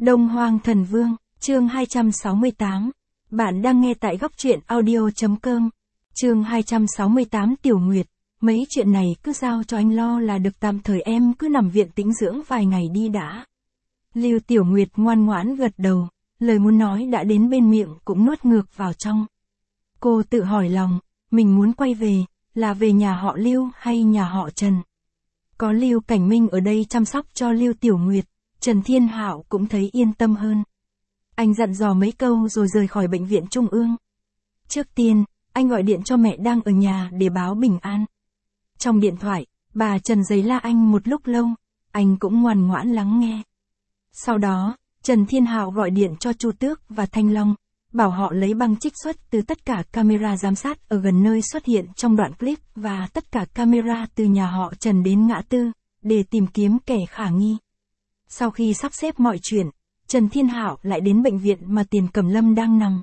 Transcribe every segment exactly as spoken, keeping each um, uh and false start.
Đông Hoang Thần Vương, chương hai trăm sáu mươi tám. Bạn đang nghe tại góc truyện audio.com. Chương hai trăm sáu mươi tám. Tiểu Nguyệt, mấy chuyện này cứ giao cho anh lo là được, tạm thời em cứ nằm viện tĩnh dưỡng vài ngày đi đã. Lưu Tiểu Nguyệt ngoan ngoãn gật đầu, lời muốn nói đã đến bên miệng cũng nuốt ngược vào trong. Cô tự hỏi lòng, mình muốn quay về, là về nhà họ Lưu hay nhà họ Trần? Có Lưu Cảnh Minh ở đây chăm sóc cho Lưu Tiểu Nguyệt, Trần Thiên Hạo cũng thấy yên tâm hơn. Anh dặn dò mấy câu rồi rời khỏi bệnh viện Trung ương. Trước tiên, anh gọi điện cho mẹ đang ở nhà để báo bình an. Trong điện thoại, bà Trần giấy la anh một lúc lâu, anh cũng ngoan ngoãn lắng nghe. Sau đó, Trần Thiên Hạo gọi điện cho Chu Tước và Thanh Long, bảo họ lấy băng trích xuất từ tất cả camera giám sát ở gần nơi xuất hiện trong đoạn clip và tất cả camera từ nhà họ Trần đến ngã tư, để tìm kiếm kẻ khả nghi. Sau khi sắp xếp mọi chuyện, Trần Thiên Hạo lại đến bệnh viện mà Tiền Cẩm Lâm đang nằm.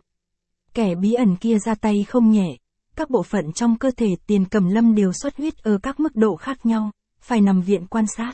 Kẻ bí ẩn kia ra tay không nhẹ, các bộ phận trong cơ thể Tiền Cẩm Lâm đều xuất huyết ở các mức độ khác nhau, phải nằm viện quan sát.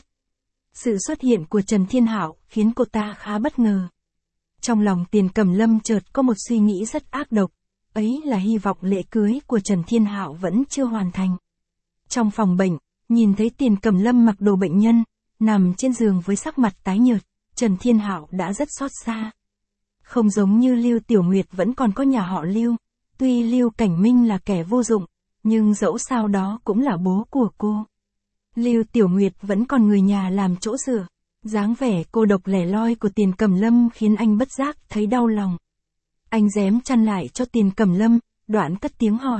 Sự xuất hiện của Trần Thiên Hạo khiến cô ta khá bất ngờ. Trong lòng Tiền Cẩm Lâm chợt có một suy nghĩ rất ác độc, ấy là hy vọng lễ cưới của Trần Thiên Hạo vẫn chưa hoàn thành. Trong phòng bệnh, nhìn thấy Tiền Cẩm Lâm mặc đồ bệnh nhân, nằm trên giường với sắc mặt tái nhợt, Trần Thiên Hạo đã rất xót xa. Không giống như Lưu Tiểu Nguyệt vẫn còn có nhà họ Lưu, tuy Lưu Cảnh Minh là kẻ vô dụng, nhưng dẫu sao đó cũng là bố của cô. Lưu Tiểu Nguyệt vẫn còn người nhà làm chỗ dựa, dáng vẻ cô độc lẻ loi của Tiền Cẩm Lâm khiến anh bất giác thấy đau lòng. Anh rém chăn lại cho Tiền Cẩm Lâm, đoạn cất tiếng hỏi.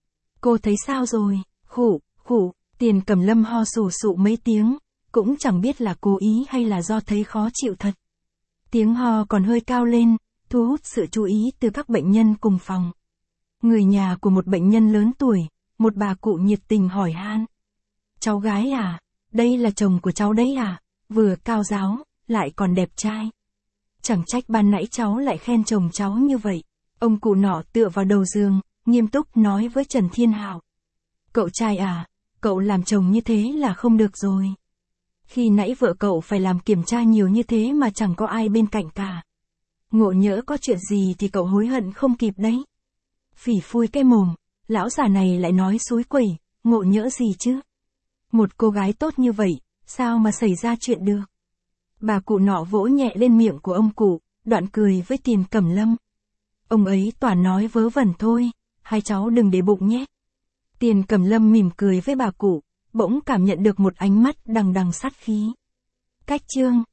Cô thấy sao rồi? Khụ, khụ, Tiền Cẩm Lâm ho sù sụ mấy tiếng, cũng chẳng biết là cố ý hay là do thấy khó chịu thật. Tiếng ho còn hơi cao lên, thu hút sự chú ý từ các bệnh nhân cùng phòng. Người nhà của một bệnh nhân lớn tuổi, một bà cụ nhiệt tình hỏi han. Cháu gái à? Đây là chồng của cháu đấy à? Vừa cao ráo, lại còn đẹp trai. Chẳng trách ban nãy cháu lại khen chồng cháu như vậy. Ông cụ nọ tựa vào đầu giường, nghiêm túc nói với Trần Thiên Hạo. Cậu trai à, cậu làm chồng như thế là không được rồi. Khi nãy vợ cậu phải làm kiểm tra nhiều như thế mà chẳng có ai bên cạnh cả. Ngộ nhỡ có chuyện gì thì cậu hối hận không kịp đấy. Phỉ phui cái mồm, lão già này lại nói xúi quẩy, ngộ nhỡ gì chứ? Một cô gái tốt như vậy, sao mà xảy ra chuyện được? Bà cụ nọ vỗ nhẹ lên miệng của ông cụ, đoạn cười với Tiền Cẩm Lâm. Ông ấy toàn nói vớ vẩn thôi, hai cháu đừng để bụng nhé. Tiền Cẩm Lâm mỉm cười với bà cụ, bỗng cảm nhận được một ánh mắt đằng đằng sát khí. Cách chương,